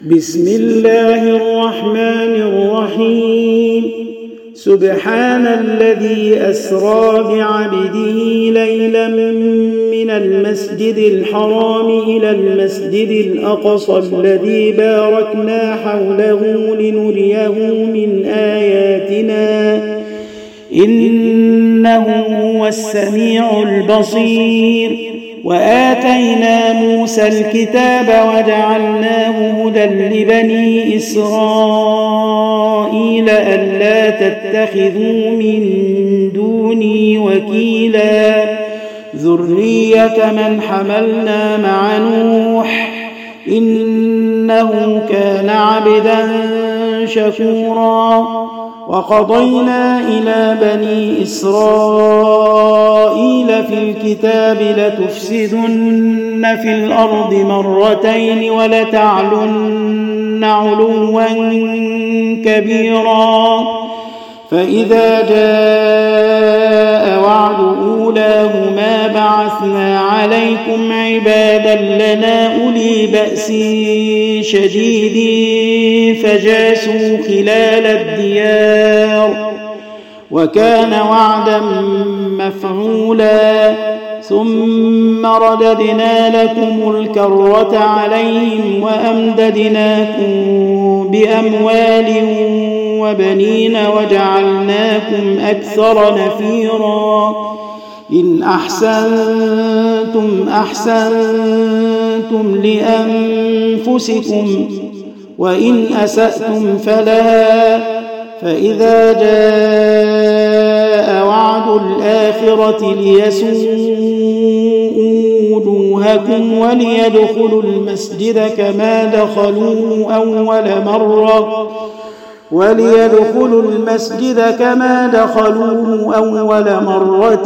بسم الله الرحمن الرحيم. سبحان الذي أسرى بعبده ليلا من المسجد الحرام إلى المسجد الأقصى الذي باركنا حوله لنريه من آياتنا إنه هو السميع البصير. وآتينا موسى الكتاب وجعلناه هدى لبني إسرائيل ألا تتخذوا من دوني وكيلا ذرية من حملنا مع نوح إنه كان عبدا شكورا. وقضينا إلى بني إسرائيل في الكتاب لتفسدن في الأرض مرتين ولتعلن علوا كبيرا. فإذا جاء وعد أولاهما بعثنا عليكم عبادا لنا أولي بأس شديد فجاسوا خلال الديار وكان وعدا مفعولا. ثم رددنا لكم الكرة عليهم وأمددناكم بأموال وبنين وجعلناكم أكثر نفيرا. إن أحسنتم أحسنتم لأنفسكم وإن أسأتم فلها. فإذا جاء وعد الآخرة ليسوءوا وجوهكم وليدخلوا المسجد كما دخلوه أول مرة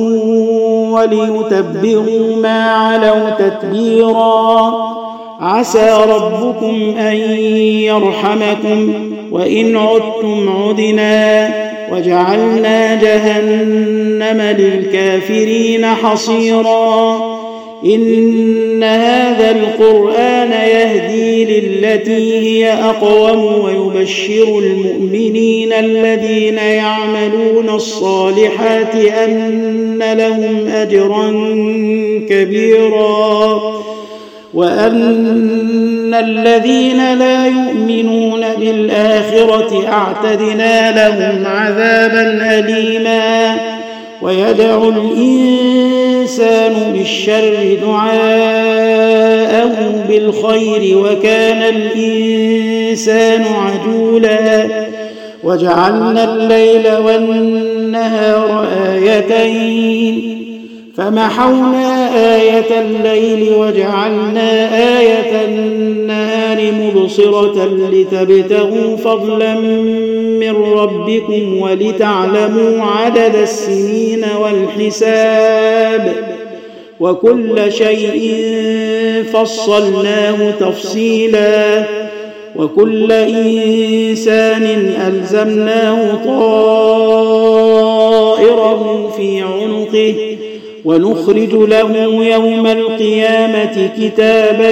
وليتبروا ما علوا تتبيرا. عسى ربكم أن يرحمكم وإن عدتم عدنا وجعلنا جهنم للكافرين حصيرا. إن هذا القرآن يهدي للتي هي أقوم ويبشر المؤمنين الذين يعملون الصالحات أن لهم أجرا كبيرا وأن الذين لا يؤمنون بالآخرة أعتدنا لهم عذابا أليما. ويدعو الإنسان بالشر دعاءه بالخير وكان الإنسان عجولا. وجعلنا الليل والنهار آيتين فمحونا آية الليل وجعلنا آية النهار مبصرة لتبتغوا فضلا من ربكم ولتعلموا عدد السنين والحساب وكل شيء فصلناه تفصيلا. وكل إنسان ألزمناه طائره في عنقه ونخرج له يوم القيامة كتابا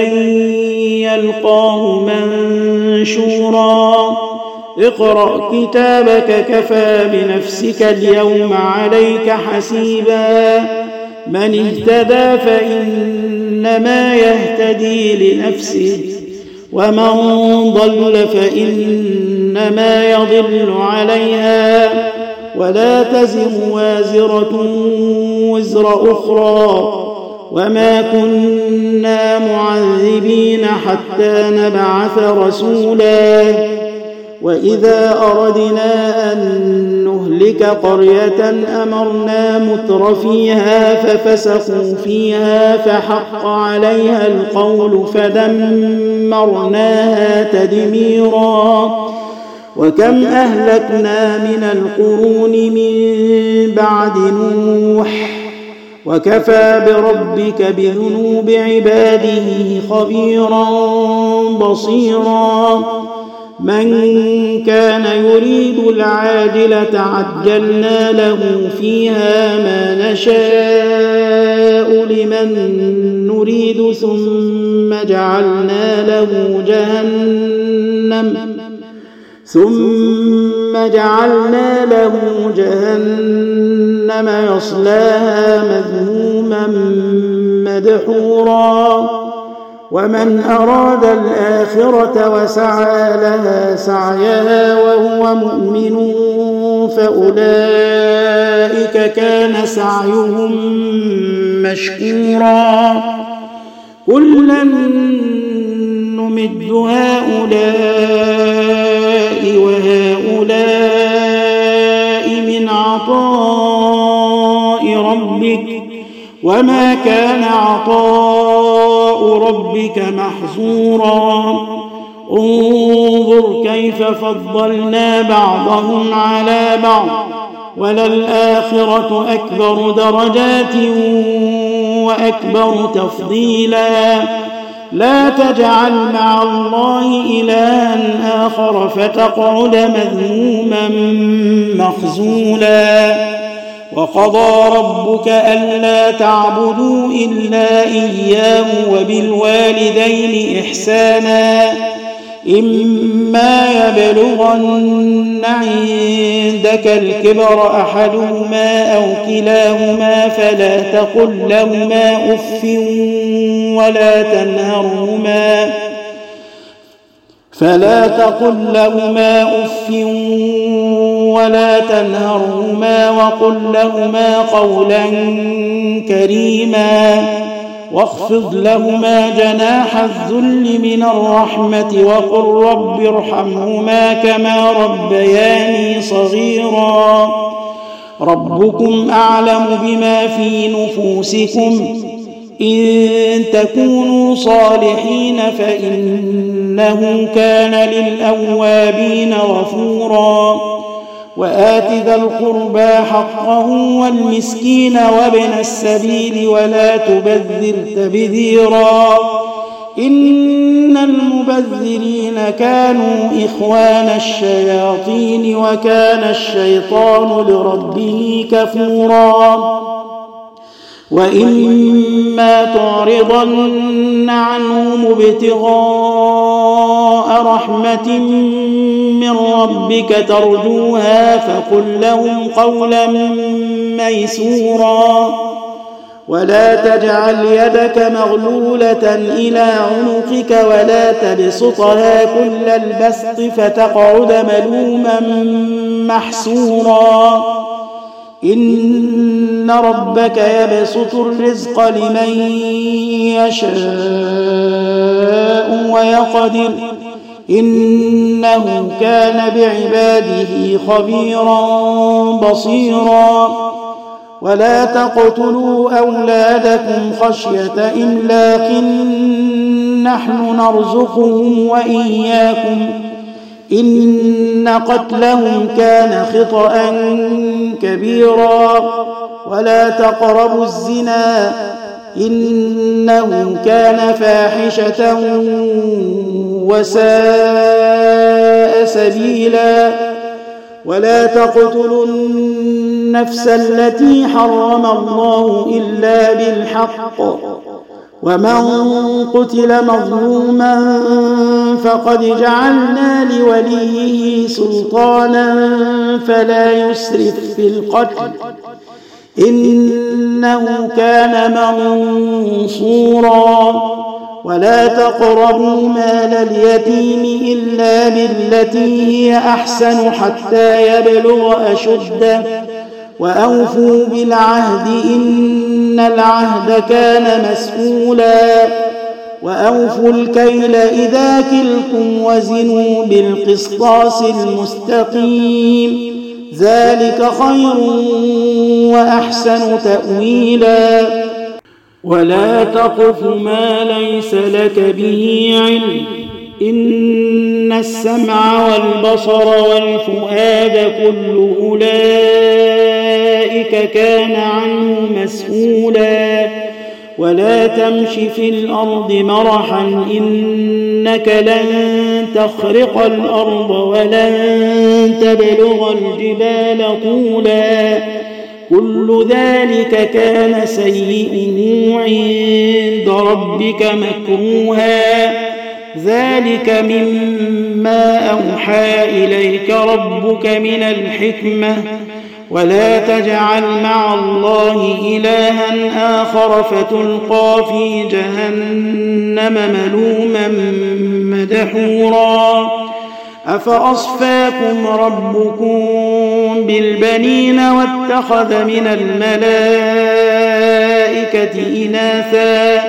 يلقاه منشورا. اقرأ كتابك كفى بنفسك اليوم عليك حسيبا. من اهتدى فإنما يهتدي لنفسه ومن ضل فإنما يضل عليها ولا تزر وازرة وزر أخرى وما كنا معذبين حتى نبعث رسولا. وإذا أردنا أن نهلك قرية أمرنا متر فيها ففسقوا فيها فحق عليها القول فدمرناها تدميرا. وكم أهلكنا من القرون من بعد نوح وكفى بربك بذنوب عباده خبيرا بصيرا. من كان يريد العاجلة عجلنا له فيها ما نشاء لمن نريد ثم جعلنا له جهنم يصلاها مذموما مدحورا ومن أراد الآخرة وسعى لها سعيها وهو مؤمن فأولئك كان سعيهم مشكورا كلا نمد هؤلاء وهؤلاء من عطاء ربك وما كان عطاء ربك محظورا انظر كيف فضلنا بعضهم على بعض وللآخرة أكبر درجات وأكبر تفضيلا لا تجعل مع الله إلها آخر فتقعد مذموما مخذولا وقضى ربك ألا تعبدوا إلا إياه وبالوالدين إحسانا إما يبلغن عندك الكبر أحدهما أو كلاهما فلا تقل لهما أف ولا تنهرهما وقل لهما قولا كريما واخفض لهما جناح الذل من الرحمة وقل رب ارحمهما كما ربياني صغيرا ربكم أعلم بما في نفوسكم إن تكونوا صالحين فإنه كان للأوابين غفورا وآت ذا القربى حقه والمسكين وابن السبيل ولا تبذر تبذيرا إن المبذرين كانوا إخوان الشياطين وكان الشيطان لربه كفورا وإما تعرضن عنهم ابتغاء رحمة من ربك ترجوها فقل لهم قولا ميسورا ولا تجعل يدك مغلولة إلى عنقك ولا تبسطها كل البسط فتقعد ملوما محسورا إن ربك يبسط الرزق لمن يشاء ويقدر إنه كان بعباده خبيرا بصيرا ولا تقتلوا أولادكم خشية إملاق نحن نرزقهم وإياكم إن قتلهم كان خطأ كبيرا ولا تقربوا الزنا إنه كان فاحشة وساء سبيلا ولا تقتلوا النفس التي حرم الله إلا بالحق ومن قتل مظلوما فقد جعلنا لوليه سلطانا فلا يسرف في القتل إنه كان منصورا ولا تقربوا مال اليتيم إلا بالتي هي أحسن حتى يبلغ أشده وأوفوا بالعهد إن العهد كان مسؤولا وأوفوا الكيل إذا كلتم وزنوا بالقسطاس المستقيم ذلك خير وأحسن تأويلا ولا تقف ما ليس لك به علم إن السمع والبصر والفؤاد كل أولئك كان عنه مسؤولا ولا تمش في الأرض مرحا إنك لن تخرق الأرض ولن تبلغ الجبال طولا كل ذلك كان سيئه عند ربك مكروها ذلك مما أوحى إليك ربك من الحكمة ولا تجعل مع الله إلها آخر فتلقى في جهنم ملوما مدحورا أفأصفاكم ربكم بالبنين واتخذ من الملائكة إناثا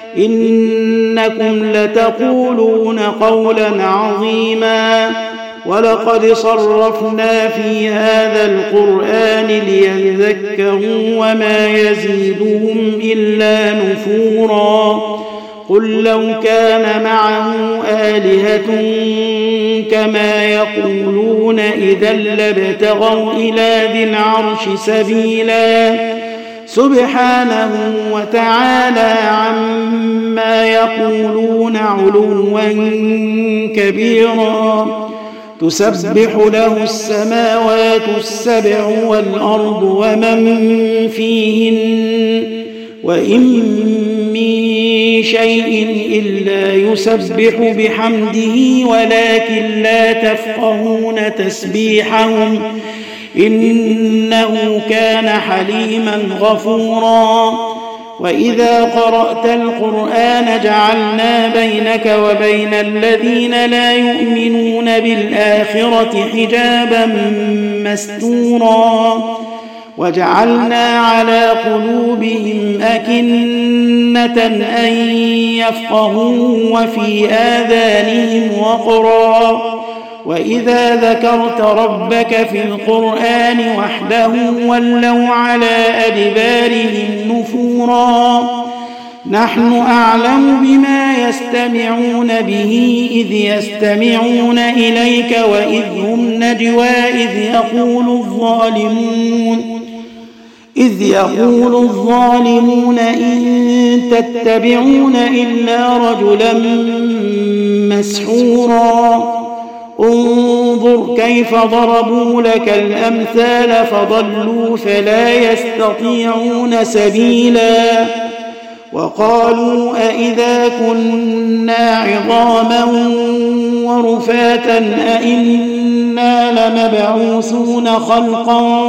إنكم لتقولون قولا عظيما ولقد صرفنا في هذا القرآن ليذكروا وما يزيدهم إلا نفورا قل لو كان معه آلهة كما يقولون إذا لابتغوا إلى ذي العرش سبيلا سبحانه وتعالى عما يقولون علوا كبيرا تسبح له السماوات السبع والأرض ومن فيهن وإن من شيء إلا يسبح بحمده ولكن لا تفقهون تسبيحهم إنه كان حليما غفورا وإذا قرأت القرآن جعلنا بينك وبين الذين لا يؤمنون بالآخرة حجابا مستورا وجعلنا على قلوبهم أكنة أن يفقهوا وفي آذانهم وقرا وإذا ذكرت ربك في القرآن وحده ولوا على أدبارهم نفورا نحن أعلم بما يستمعون به إذ يستمعون إليك وإذ هم نجوى إذ يقول الظالمون إن تتبعون إلا رجلا مسحورا انظر كيف ضربوا لك الأمثال فضلوا فلا يستطيعون سبيلا وقالوا أئذا كنا عظاما ورفاتا أئنا لمبعوثون خلقا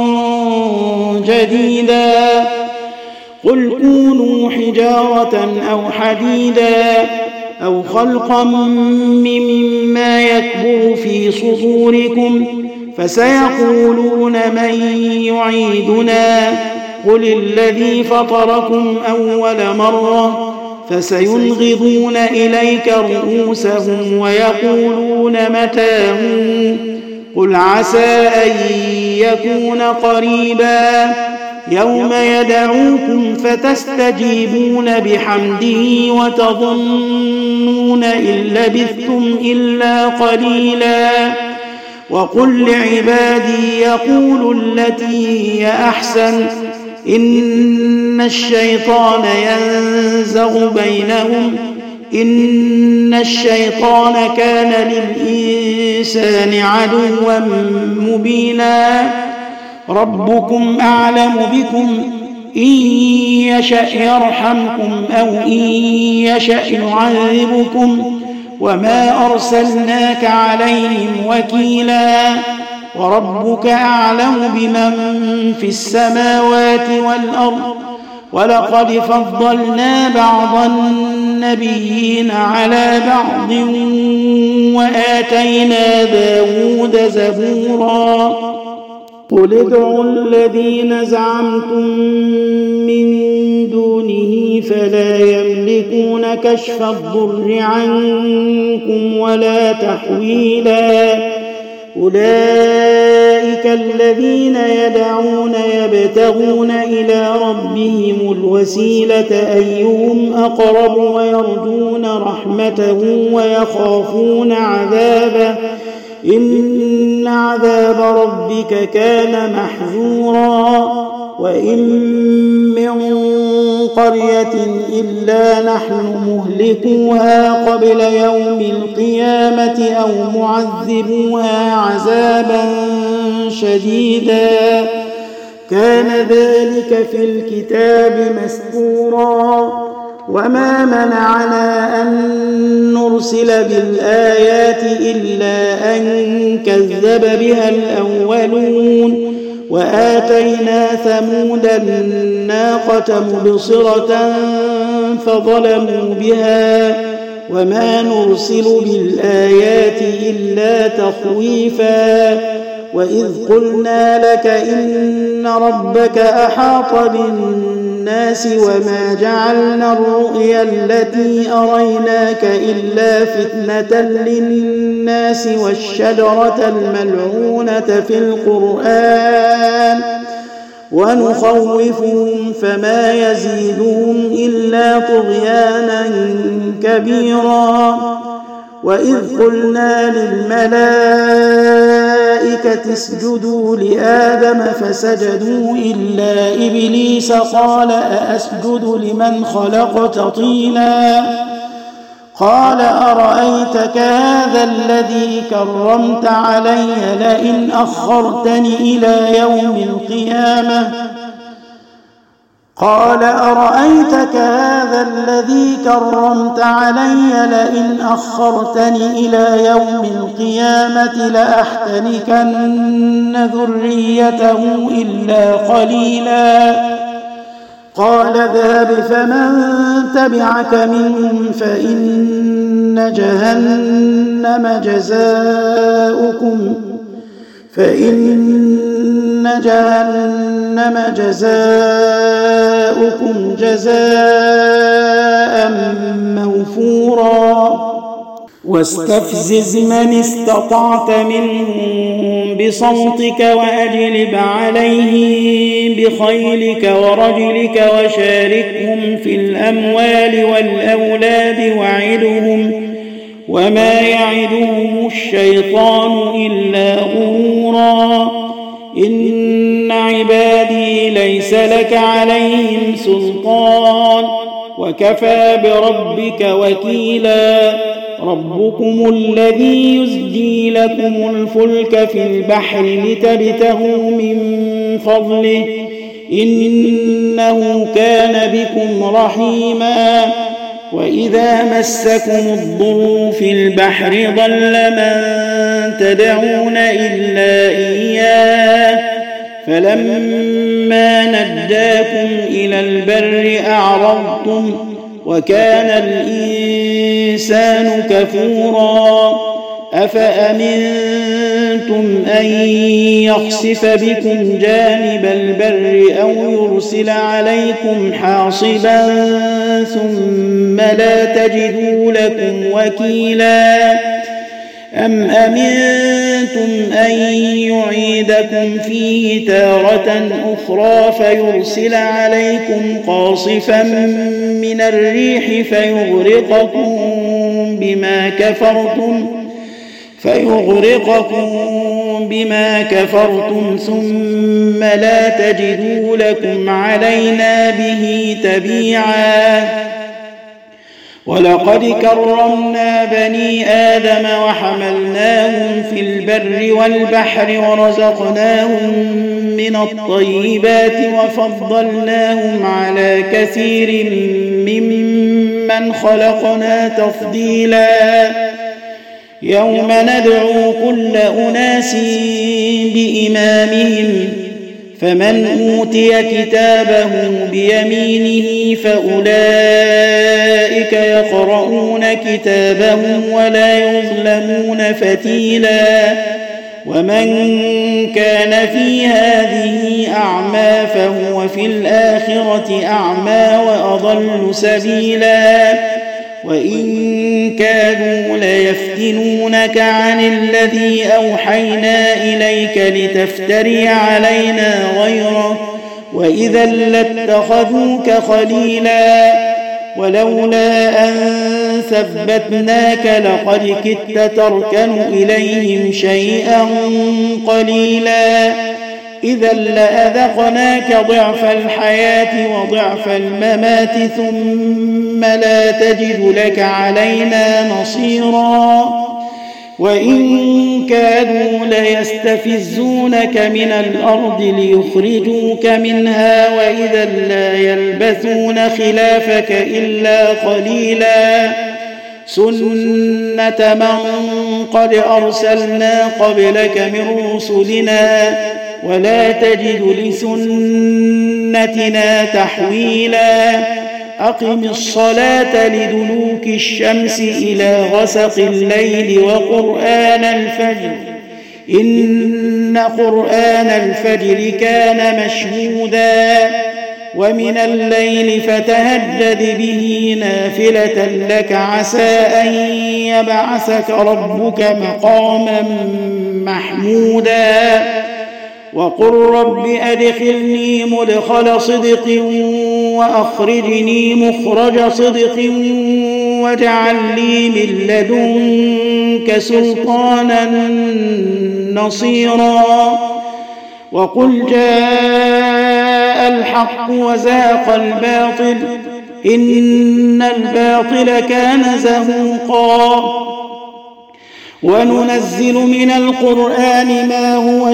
جديدا قل كونوا حجارة أو حديدا أو خلقا مما يكبر في صدوركم فسيقولون من يعيدنا قل الذي فطركم أول مرة فسينغضون إليك رؤوسهم ويقولون متى هو قل عسى أن يكون قريبا يوم يدعوكم فتستجيبون بحمده وتظنون إن لبثتم إلا قليلا وقل لعبادي يقولوا التي هي أحسن إن الشيطان ينزغ بينهم إن الشيطان كان للإنسان عدوا مبينا ربكم أعلم بكم إن يشأ يرحمكم أو إن يشأ يعذبكم وما أرسلناك عليهم وكيلا وربك أعلم بمن في السماوات والأرض ولقد فضلنا بعض النبيين على بعض وآتينا داود زبورا قل ادعوا الذين زعمتم من دونه فلا يملكون كشف الضر عنكم ولا تحويلا أولئك الذين يدعون يبتغون إلى ربهم الوسيلة أيهم أقرب ويرجون رحمته ويخافون عذابه إن عذاب ربك كان محذورا وإن من قرية إلا نحن مهلكوها قبل يوم القيامة أو معذبوها عذابا شديدا كان ذلك في الكتاب مسطورا وما منعنا أن نرسل بالآيات إلا أن كذب بها الأولون وآتينا ثمود الناقة مبصرة فظلموا بها وما نرسل بالآيات إلا تخويفا وإذ قلنا لك إن ربك أحاط بالناس وما جعلنا الرؤيا التي أريناك إلا فتنة للناس والشجرة الملعونة في القرآن ونخوفهم فما يزيدهم إلا طغيانا كبيرا وإذ قلنا للملائكة اسجدوا لآدم فسجدوا إلا إبليس قال أأسجد لمن خلقت طينا قال أرأيتك هذا الذي كرمت علي لئن أخرتني إلى يوم القيامة قال أرأيتك هذا الذي كرمت علي لئن أخرتني إلى يوم القيامة لأحتنكن ذريته إلا قليلا قال اذهب فمن تبعك منهم فإن جهنم جزاؤكم جزاء موفورا واستفزز من استطعت منهم بصوتك وأجلب عليهم بخيلك ورجلك وشاركهم في الأموال والأولاد وعدهم وما يعدهم الشيطان إلا غرورا إن عبادي ليس لك عليهم سلطان وكفى بربك وكيلا ربكم الذي يزجي لكم الفلك في البحر لتبتغوا من فضله إنه كان بكم رحيما وإذا مسكم الضر في البحر ضل من تدعون إلا إياه فلما نجاكم إلى البر أعرضتم وكان الإنسان كفورا أفأمنتم أن يخسف بكم جانب البر أو يرسل عليكم حاصبا ثم لا تجدوا لكم وكيلا أم أمنتم أن يعيدكم فيه تارة أخرى فيرسل عليكم قاصفا من الريح فيغرقكم بما كفرتم ثم لا تجدوا لكم علينا به تبيعا ولقد كرمنا بني آدم وحملناهم في البر والبحر ورزقناهم من الطيبات وفضلناهم على كثير ممن خلقنا تفضيلا يوم ندعو كل أناس بإمامهم فمن أوتي كتابه بيمينه فأولئك يقرؤون كتابهم ولا يظلمون فتيلا ومن كان في هذه أعمى فهو في الآخرة أعمى وأضل سبيلا وإن كادوا ليفتنونك عن الذي أوحينا إليك لتفتري علينا غيره وإذا لاتخذوك خليلا ولولا أن ثبتناك لقد كدت تركن إليهم شيئا قليلا إذا لأذقناك ضعف الحياة وضعف الممات ثم لا تجد لك علينا نصيرا وإن كادوا ليستفزونك من الأرض ليخرجوك منها وإذا لا يلبثون خلافك إلا قليلا سنة من قد أرسلنا قبلك من رسلنا ولا تجد لسنتنا تحويلا أقم الصلاة لدلوك الشمس إلى غسق الليل وقرآن الفجر إن قرآن الفجر كان مشهودا ومن الليل فتهجد به نافلة لك عسى أن يبعثك ربك مقاما محمودا وقل رب أدخلني مدخل صدق وأخرجني مخرج صدق واجعل لي من لدنك سلطانا نصيرا وقل جاء الحق وزهق الباطل إن الباطل كان زهوقا وننزل من القرآن ما هو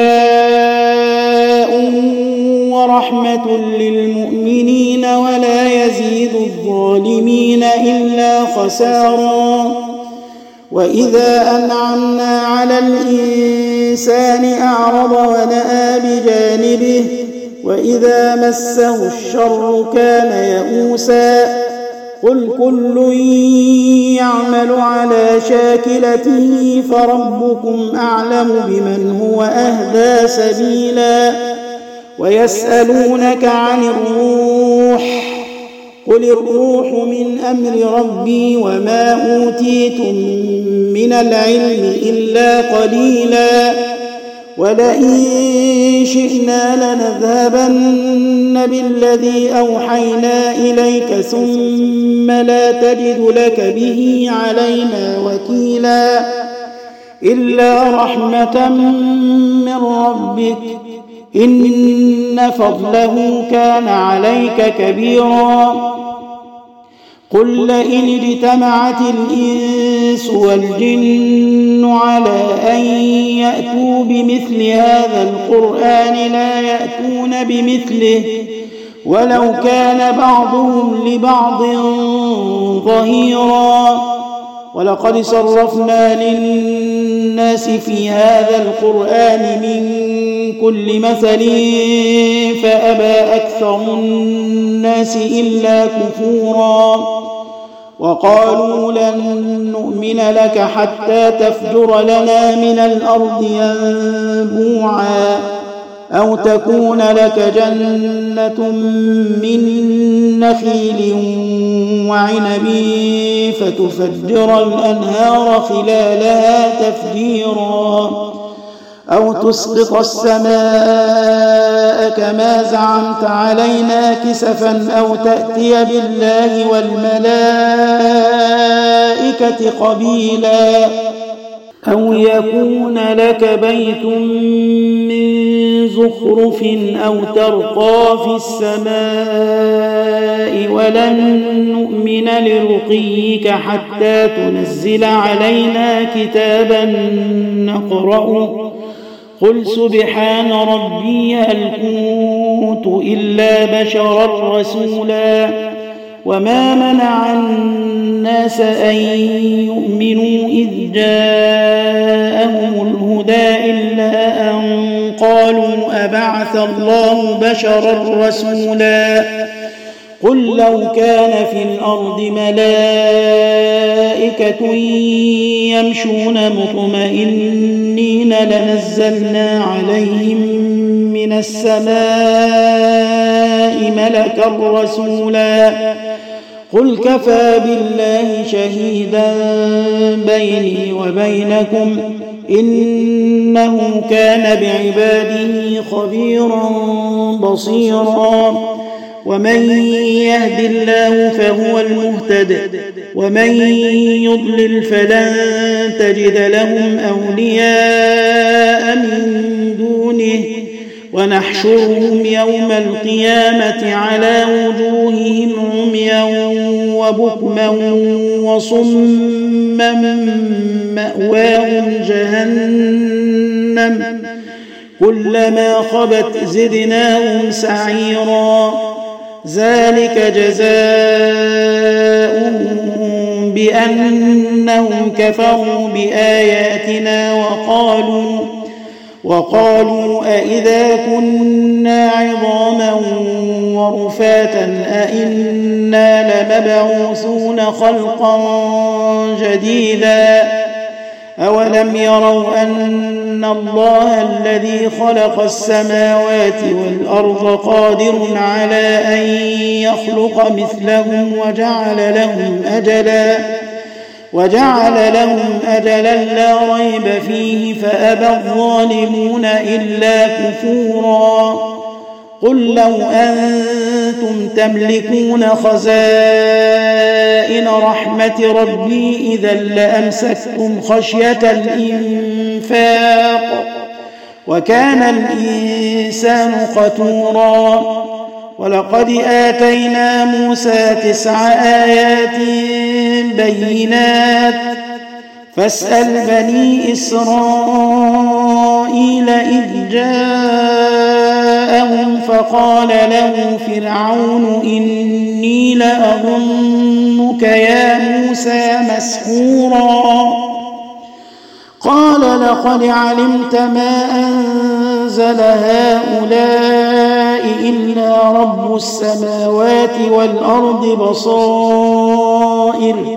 شفاء ورحمة للمؤمنين ولا يزيد الظالمين إلا خسارا وإذا أنعمنا على الإنسان أعرض ونأى بجانبه وإذا مسه الشر كان يئوسا قل كل يعمل على شاكلته فربكم أعلم بمن هو أهدى سبيلا ويسألونك عن الروح قل الروح من أمر ربي وما أوتيتم من العلم إلا قليلا ولئن شئنا لنذهبن بالذي أوحينا إليك ثم لا تجد لك به علينا وكيلا إلا رحمة من ربك إن فضله كان عليك كبيرا قل لئن اجتمعت الإنس والجن على أن يأتوا بمثل هذا القرآن لا يأتون بمثله ولو كان بعضهم لبعض ظهيرا ولقد صرفنا للناس في هذا القرآن من كل مثل فأبى أكثر الناس إلا كفورا وقالوا لن نؤمن لك حتى تفجر لنا من الأرض ينبوعا أو تكون لك جنة من نخيل وعنب فتفجر الأنهار خلالها تفجيرا أو تسقط السماء كما زعمت علينا كسفا أو تأتي بالله والملائكة قبيلا أو يكون لك بيت من زخرف أو ترقى في السماء ولن نؤمن لرقيك حتى تنزل علينا كتابا نقرأه قل سبحان ربي هل كنت إلا بشرا رسولا وما منع الناس أن يؤمنوا إذ جاءهم الهدى إلا أن قالوا أبعث الله بشرا رسولا قل لو كان في الأرض ملائكة يمشون مطمئنين لنزلنا عليهم من السماء ملكا رسولا قل كفى بالله شهيدا بيني وبينكم إنه كان بعباده خبيرا بصيرا ومن يهد الله فهو المهتد ومن يضلل فلن تجد لهم أولياء من دونه ونحشرهم يوم القيامة على وجوههم عميا وبكما وصما مأواهم جهنم كلما خبت زدناهم سعيرا ذلك جزاؤهم بأنهم كفروا بآياتنا وقالوا أئذا كنا عظاما ورفاتا أئنا لمبعوثون خلقا جديدا أولم يروا أن الله الذي خلق السماوات والأرض قادر على أن يخلق مثلهم وجعل لهم أجلا لا ريب فيه فأبى الظالمون إلا كفورا قل لو أنتم تملكون خزائن رحمة ربي إذا لأمسكتم خشية الإنفاق وكان الإنسان قتورا ولقد آتينا موسى 9 آيات بينات فاسأل بني إسرائيل إذ جاءهم فقال له فرعون إني لأظنك يا موسى مسحورا قال لقد علمت ما أنزل هؤلاء إلا رب السماوات والأرض بصائر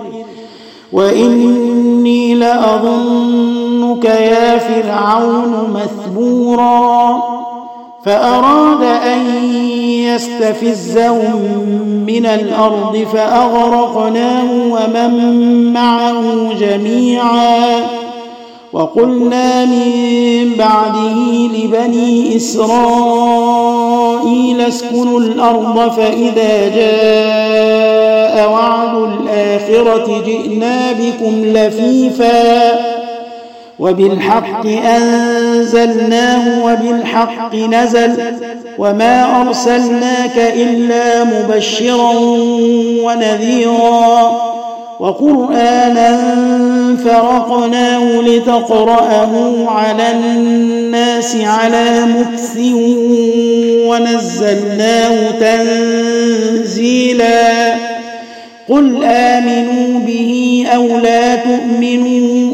وإني لأظنك يا فرعون مثبورا فأراد أن يستفزهم من الأرض فأغرقناه ومن معه جميعا وقلنا من بعده لبني إسرائيل اسكنوا الأرض فإذا جاء وعد الآخرة جئنا بكم لفيفا وبالحق أنزلناه وبالحق نزل وما أرسلناك إلا مبشرا ونذيرا وقرآنا فرقناه لتقرأه على الناس على مكث ونزلناه تنزيلا قل آمنوا به أو لا تؤمنوا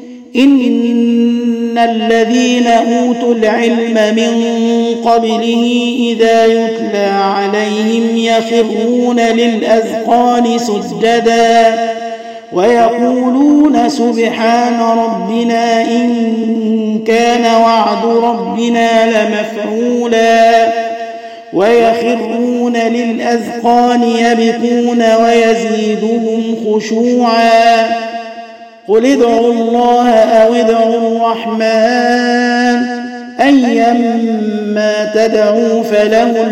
إن الذين أوتوا العلم من قبله إذا يتلى عليهم يخرون للأذقان سجدا ويقولون سبحان ربنا إن كان وعد ربنا لمفعولا ويخرون للأذقان يبكون ويزيدهم خشوعا قل ادعوا الله أو ادعوا الرحمن أيما تدعوا فله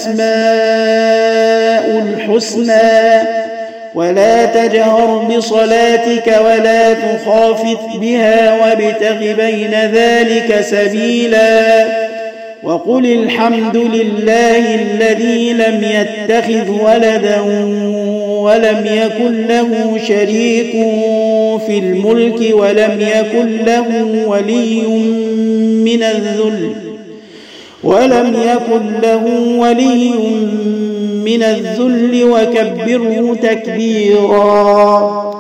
الأسماء الحسنى ولا تجهر بصلاتك ولا تخافت بها وابتغ بين ذلك سبيلا وقل الحمد لله الذي لم يتخذ ولدا ولم يكن له شريك في الملك ولم يكن له ولي من الذل وكبره تكبيرا